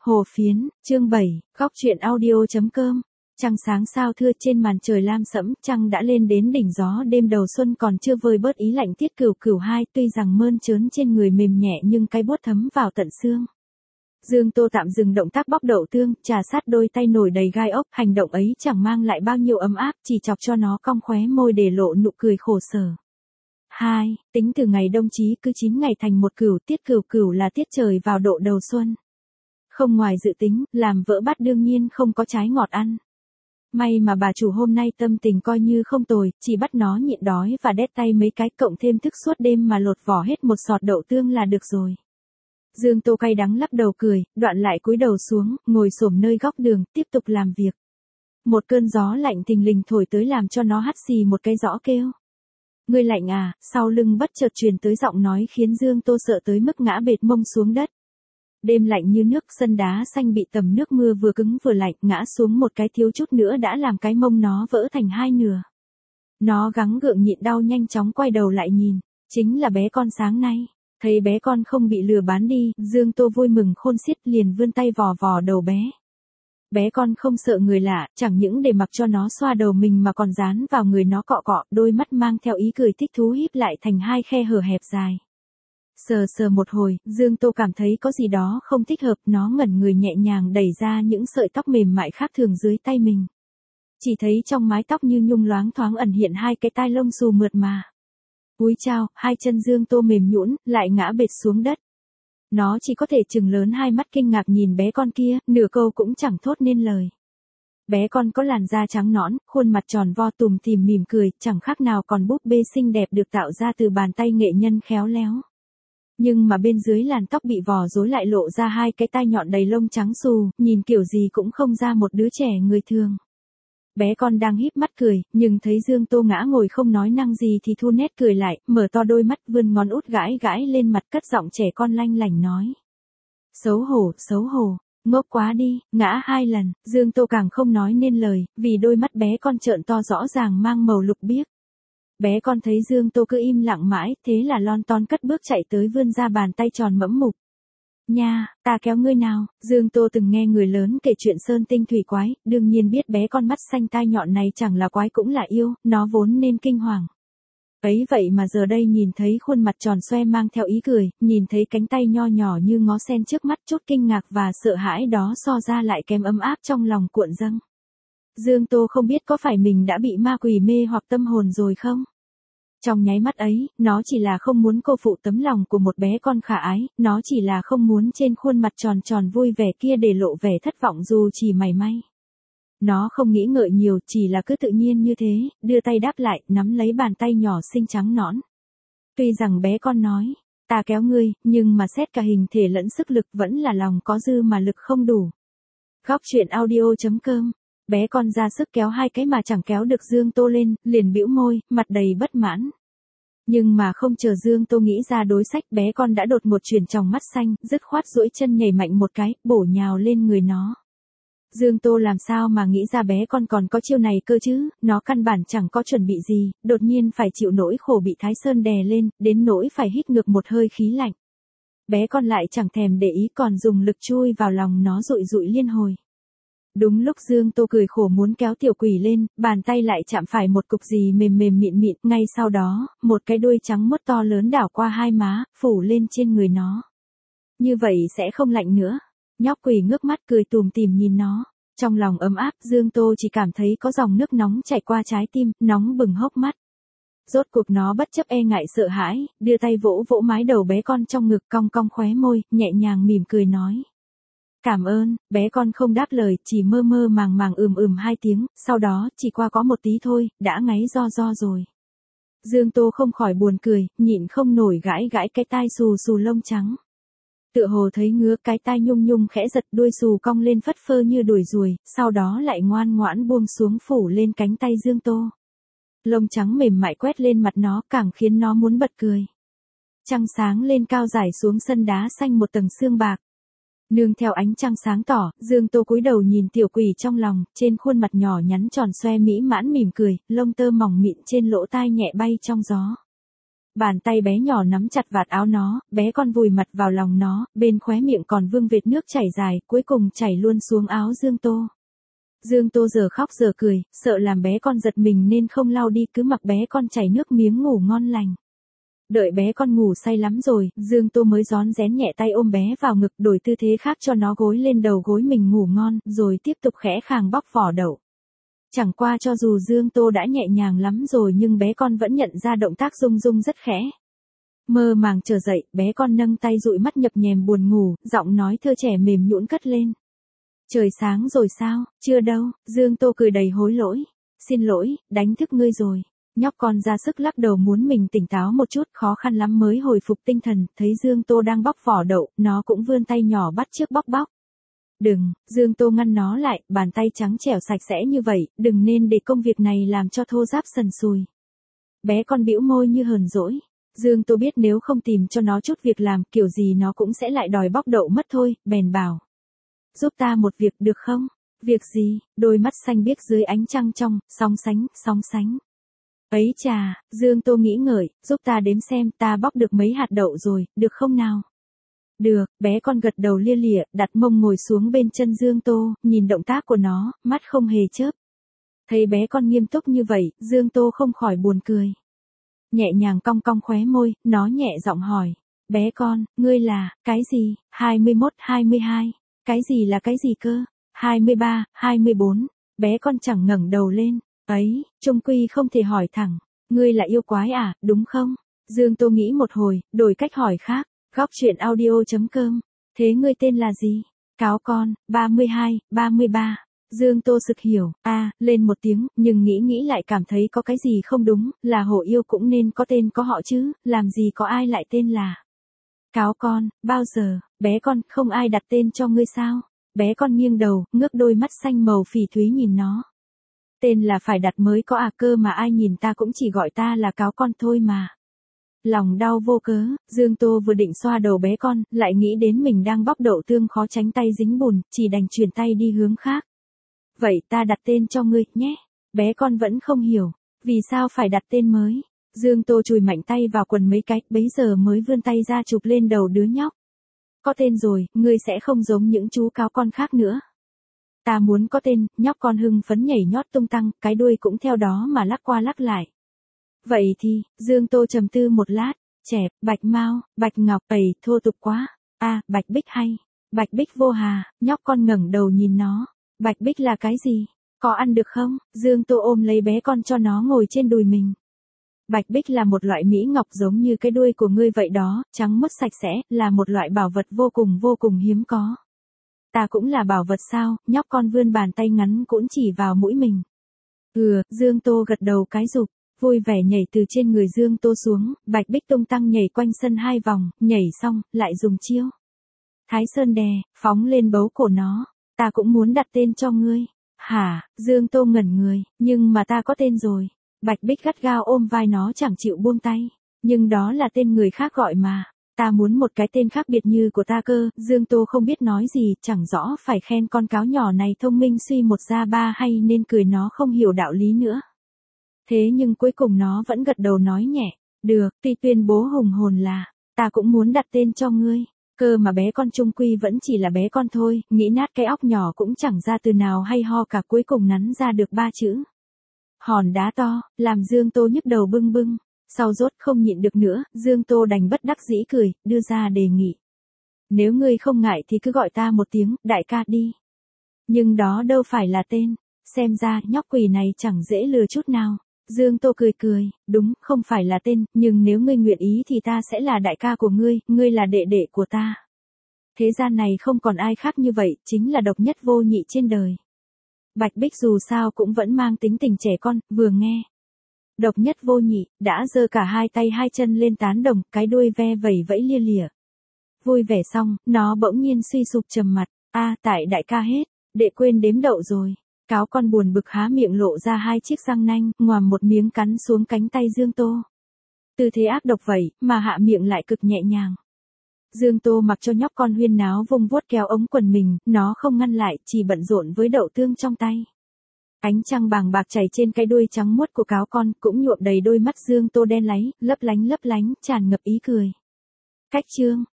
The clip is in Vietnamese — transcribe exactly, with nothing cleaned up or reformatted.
Hồ Phiến, chương bảy, góc truyện audio.com. Trăng sáng sao thưa, trên màn trời lam sẫm, trăng đã lên đến đỉnh gió, đêm đầu xuân còn chưa vơi bớt ý lạnh tiết cửu cửu hai, tuy rằng mơn trớn trên người mềm nhẹ nhưng cái buốt thấm vào tận xương. Dương Tô tạm dừng động tác bóc đậu tương, trà sát đôi tay nổi đầy gai ốc, hành động ấy chẳng mang lại bao nhiêu ấm áp, chỉ chọc cho nó cong khóe môi để lộ nụ cười khổ sở. Hai, tính từ ngày đông chí cứ chín ngày thành một cửu, tiết cửu cửu là tiết trời vào độ đầu xuân. Không ngoài dự tính, làm vỡ bát đương nhiên không có trái ngọt ăn. May mà bà chủ hôm nay tâm tình coi như không tồi, chỉ bắt nó nhịn đói và đét tay mấy cái, cộng thêm thức suốt đêm mà lột vỏ hết một sọt đậu tương là được rồi. Dương Tô cay đắng lắc đầu cười, đoạn lại cúi đầu xuống, ngồi xổm nơi góc đường, tiếp tục làm việc. Một cơn gió lạnh thình lình thổi tới làm cho nó hắt xì một cái rõ kêu. Ngươi lạnh à, sau lưng bất chợt truyền tới giọng nói khiến Dương Tô sợ tới mức ngã bệt mông xuống đất. Đêm lạnh như nước, sân đá xanh bị tầm nước mưa vừa cứng vừa lạnh, ngã xuống một cái thiếu chút nữa đã làm cái mông nó vỡ thành hai nửa. Nó gắng gượng nhịn đau nhanh chóng quay đầu lại nhìn, chính là bé con sáng nay. Thấy bé con không bị lừa bán đi, Dương Tô vui mừng khôn xiết liền vươn tay vò vò đầu bé. Bé con không sợ người lạ, chẳng những để mặc cho nó xoa đầu mình mà còn dán vào người nó cọ cọ, đôi mắt mang theo ý cười thích thú híp lại thành hai khe hở hẹp dài. Sờ sờ một hồi, Dương Tô cảm thấy có gì đó không thích hợp, nó ngẩn người nhẹ nhàng đẩy ra những sợi tóc mềm mại khác thường dưới tay mình. Chỉ thấy trong mái tóc như nhung loáng thoáng ẩn hiện hai cái tai lông xù mượt mà. Úi chao, hai chân Dương Tô mềm nhũn, lại ngã bệt xuống đất. Nó chỉ có thể trừng lớn hai mắt kinh ngạc nhìn bé con kia, nửa câu cũng chẳng thốt nên lời. Bé con có làn da trắng nõn, khuôn mặt tròn vo tùm tìm mỉm cười, chẳng khác nào còn búp bê xinh đẹp được tạo ra từ bàn tay nghệ nhân khéo léo. Nhưng mà bên dưới làn tóc bị vò rối lại lộ ra hai cái tai nhọn đầy lông trắng xù, nhìn kiểu gì cũng không ra một đứa trẻ người thường. Bé con đang híp mắt cười, nhưng thấy Dương Tô ngã ngồi không nói năng gì thì thu nét cười lại, mở to đôi mắt vươn ngón út gãi gãi lên mặt, cất giọng trẻ con lanh lảnh nói. Xấu hổ, xấu hổ, ngốc quá đi, ngã hai lần, Dương Tô càng không nói nên lời, vì đôi mắt bé con trợn to rõ ràng mang màu lục biếc. Bé con thấy Dương Tô cứ im lặng mãi, thế là lon ton cất bước chạy tới vươn ra bàn tay tròn mẫm mục. Nha, ta kéo ngươi nào, Dương Tô từng nghe người lớn kể chuyện sơn tinh thủy quái, đương nhiên biết bé con mắt xanh tai nhọn này chẳng là quái cũng là yêu, nó vốn nên kinh hoàng. Ấy vậy mà giờ đây nhìn thấy khuôn mặt tròn xoe mang theo ý cười, nhìn thấy cánh tay nho nhỏ như ngó sen trước mắt, chút kinh ngạc và sợ hãi đó so ra lại kém ấm áp trong lòng cuộn dâng. Dương Tô không biết có phải mình đã bị ma quỷ mê hoặc tâm hồn rồi không? Trong nháy mắt ấy, nó chỉ là không muốn cô phụ tấm lòng của một bé con khả ái, nó chỉ là không muốn trên khuôn mặt tròn tròn vui vẻ kia để lộ vẻ thất vọng dù chỉ mảy may. Nó không nghĩ ngợi nhiều, chỉ là cứ tự nhiên như thế, đưa tay đáp lại, nắm lấy bàn tay nhỏ xinh trắng nõn. Tuy rằng bé con nói, ta kéo ngươi, nhưng mà xét cả hình thể lẫn sức lực vẫn là lòng có dư mà lực không đủ. Góc truyện audio.com. Bé con ra sức kéo hai cái mà chẳng kéo được Dương Tô lên, liền bĩu môi, mặt đầy bất mãn. Nhưng mà không chờ Dương Tô nghĩ ra đối sách, bé con đã đột một chuyển tròng mắt xanh, dứt khoát duỗi chân nhảy mạnh một cái, bổ nhào lên người nó. Dương Tô làm sao mà nghĩ ra bé con còn có chiêu này cơ chứ, nó căn bản chẳng có chuẩn bị gì, đột nhiên phải chịu nỗi khổ bị Thái Sơn đè lên, đến nỗi phải hít ngược một hơi khí lạnh. Bé con lại chẳng thèm để ý còn dùng lực chui vào lòng nó dụi dụi liên hồi. Đúng lúc Dương Tô cười khổ muốn kéo tiểu quỷ lên, bàn tay lại chạm phải một cục gì mềm mềm mịn mịn, ngay sau đó, một cái đuôi trắng muốt to lớn đảo qua hai má, phủ lên trên người nó. Như vậy sẽ không lạnh nữa. Nhóc quỷ ngước mắt cười tùm tìm nhìn nó. Trong lòng ấm áp, Dương Tô chỉ cảm thấy có dòng nước nóng chảy qua trái tim, nóng bừng hốc mắt. Rốt cuộc nó bất chấp e ngại sợ hãi, đưa tay vỗ vỗ mái đầu bé con trong ngực, cong cong khóe môi, nhẹ nhàng mỉm cười nói. Cảm ơn, bé con không đáp lời, chỉ mơ mơ màng màng ừm ừm hai tiếng, sau đó, chỉ qua có một tí thôi, đã ngáy ro ro rồi. Dương Tô không khỏi buồn cười, nhịn không nổi gãi gãi cái tai xù xù lông trắng. Tựa hồ thấy ngứa, cái tai nhung nhung khẽ giật, đuôi xù cong lên phất phơ như đuổi ruồi, sau đó lại ngoan ngoãn buông xuống phủ lên cánh tay Dương Tô. Lông trắng mềm mại quét lên mặt nó, càng khiến nó muốn bật cười. Trăng sáng lên cao rải xuống sân đá xanh một tầng sương bạc. Nương theo ánh trăng sáng tỏ, Dương Tô cúi đầu nhìn tiểu quỷ trong lòng, trên khuôn mặt nhỏ nhắn tròn xoe mỹ mãn mỉm cười, lông tơ mỏng mịn trên lỗ tai nhẹ bay trong gió. Bàn tay bé nhỏ nắm chặt vạt áo nó, bé con vùi mặt vào lòng nó, bên khóe miệng còn vương vệt nước chảy dài, cuối cùng chảy luôn xuống áo Dương Tô. Dương Tô giờ khóc giờ cười, sợ làm bé con giật mình nên không lau đi, cứ mặc bé con chảy nước miếng ngủ ngon lành. Đợi bé con ngủ say lắm rồi, Dương Tô mới rón rén nhẹ tay ôm bé vào ngực, đổi tư thế khác cho nó gối lên đầu gối mình ngủ ngon, rồi tiếp tục khẽ khàng bóc vỏ đậu. Chẳng qua cho dù Dương Tô đã nhẹ nhàng lắm rồi nhưng bé con vẫn nhận ra động tác rung rung rất khẽ. Mơ màng trở dậy, bé con nâng tay dụi mắt nhập nhèm buồn ngủ, giọng nói thơ trẻ mềm nhũn cất lên. Trời sáng rồi sao, chưa đâu, Dương Tô cười đầy hối lỗi. Xin lỗi, đánh thức ngươi rồi. Nhóc con ra sức lắc đầu muốn mình tỉnh táo một chút, khó khăn lắm mới hồi phục tinh thần, thấy Dương Tô đang bóc vỏ đậu, nó cũng vươn tay nhỏ bắt chước bóc bóc. Đừng, Dương Tô ngăn nó lại, bàn tay trắng trẻo sạch sẽ như vậy, đừng nên để công việc này làm cho thô ráp sần sùi. Bé con bĩu môi như hờn dỗi. Dương Tô biết nếu không tìm cho nó chút việc làm, kiểu gì nó cũng sẽ lại đòi bóc đậu mất thôi, bèn bảo. Giúp ta một việc được không? Việc gì? Đôi mắt xanh biếc dưới ánh trăng trong, sóng sánh, sóng sánh. Ấy chà, Dương Tô nghĩ ngợi, giúp ta đếm xem ta bóc được mấy hạt đậu rồi, được không nào? Được, bé con gật đầu lia lịa, đặt mông ngồi xuống bên chân Dương Tô, nhìn động tác của nó, mắt không hề chớp. Thấy bé con nghiêm túc như vậy, Dương Tô không khỏi buồn cười. Nhẹ nhàng cong cong khóe môi, nó nhẹ giọng hỏi. Bé con, ngươi là, cái gì? hai mươi mốt, hai mươi hai. Cái gì là cái gì cơ? hai mươi ba, hai mươi bốn. Bé con chẳng ngẩng đầu lên. Ấy, chung quy không thể hỏi thẳng. Ngươi là yêu quái à, đúng không? Dương Tô nghĩ một hồi, đổi cách hỏi khác. Góc truyện audio chấm com. Thế ngươi tên là gì? Cáo con, ba mươi hai, ba mươi ba. Dương Tô sực hiểu, a à, lên một tiếng, nhưng nghĩ nghĩ lại cảm thấy có cái gì không đúng, là hổ yêu cũng nên có tên có họ chứ, làm gì có ai lại tên là. Cáo con, bao giờ, bé con, không ai đặt tên cho ngươi sao? Bé con nghiêng đầu, ngước đôi mắt xanh màu phỉ thúy nhìn nó. Tên là phải đặt mới có à, cơ mà ai nhìn ta cũng chỉ gọi ta là cáo con thôi mà. Lòng đau vô cớ, Dương Tô vừa định xoa đầu bé con, lại nghĩ đến mình đang bóc đậu tương khó tránh tay dính bùn, chỉ đành chuyển tay đi hướng khác. Vậy ta đặt tên cho ngươi, nhé. Bé con vẫn không hiểu, vì sao phải đặt tên mới. Dương Tô chùi mạnh tay vào quần mấy cái, bấy giờ mới vươn tay ra chụp lên đầu đứa nhóc. Có tên rồi, ngươi sẽ không giống những chú cáo con khác nữa. Ta muốn có tên, nhóc con hưng phấn nhảy nhót tung tăng, cái đuôi cũng theo đó mà lắc qua lắc lại. Vậy thì, Dương Tô trầm tư một lát, chẹp, Bạch Mao, Bạch Ngọc, ầy, thô tục quá. A, à, Bạch Bích hay. Bạch Bích vô hà, nhóc con ngẩng đầu nhìn nó. Bạch Bích là cái gì? Có ăn được không? Dương Tô ôm lấy bé con cho nó ngồi trên đùi mình. Bạch Bích là một loại mỹ ngọc giống như cái đuôi của ngươi vậy đó, trắng muốt sạch sẽ, là một loại bảo vật vô cùng vô cùng hiếm có. Ta cũng là bảo vật sao? Nhóc con vươn bàn tay ngắn cũng chỉ vào mũi mình. Ừ, Dương Tô gật đầu cái rụp. Vui vẻ nhảy từ trên người Dương Tô xuống, Bạch Bích tung tăng nhảy quanh sân hai vòng, nhảy xong, lại dùng chiêu. Thái Sơn đè, phóng lên bấu cổ nó. Ta cũng muốn đặt tên cho ngươi. Hả, Dương Tô ngẩn người, nhưng mà ta có tên rồi. Bạch Bích gắt gao ôm vai nó chẳng chịu buông tay. Nhưng đó là tên người khác gọi mà. Ta muốn một cái tên khác biệt như của ta cơ. Dương Tô không biết nói gì, chẳng rõ phải khen con cáo nhỏ này thông minh suy một ra ba hay nên cười nó không hiểu đạo lý nữa. Thế nhưng cuối cùng nó vẫn gật đầu nói nhẹ. Được, tuy tuyên bố hùng hồn là, ta cũng muốn đặt tên cho ngươi. Cơ mà bé con trung quy vẫn chỉ là bé con thôi, nghĩ nát cái óc nhỏ cũng chẳng ra từ nào hay ho cả, cuối cùng nắn ra được ba chữ. Hòn đá to, làm Dương Tô nhức đầu bưng bưng. Sau rốt không nhịn được nữa, Dương Tô đành bất đắc dĩ cười, đưa ra đề nghị. Nếu ngươi không ngại thì cứ gọi ta một tiếng, đại ca đi. Nhưng đó đâu phải là tên, xem ra nhóc quỷ này chẳng dễ lừa chút nào. Dương Tô cười cười, đúng, không phải là tên, nhưng nếu ngươi nguyện ý thì ta sẽ là đại ca của ngươi, ngươi là đệ đệ của ta. Thế gian này không còn ai khác như vậy, chính là độc nhất vô nhị trên đời. Bạch Bích dù sao cũng vẫn mang tính tình trẻ con, vừa nghe. Độc nhất vô nhị, đã giơ cả hai tay hai chân lên tán đồng, cái đuôi ve vẩy vẫy lia lịa. Vui vẻ xong, nó bỗng nhiên suy sụp trầm mặt, a à, tại đại ca hết, đệ quên đếm đậu rồi. Cáo con buồn bực há miệng lộ ra hai chiếc răng nanh, ngoàm một miếng cắn xuống cánh tay Dương Tô. Tư thế ác độc vậy, mà hạ miệng lại cực nhẹ nhàng. Dương Tô mặc cho nhóc con huyên náo vung vuốt kéo ống quần mình, nó không ngăn lại, chỉ bận rộn với đậu tương trong tay. Ánh trăng bàng bạc chảy trên cái đuôi trắng muốt của cáo con, cũng nhuộm đầy đôi mắt Dương Tô đen láy, lấp lánh lấp lánh, tràn ngập ý cười. Cách chương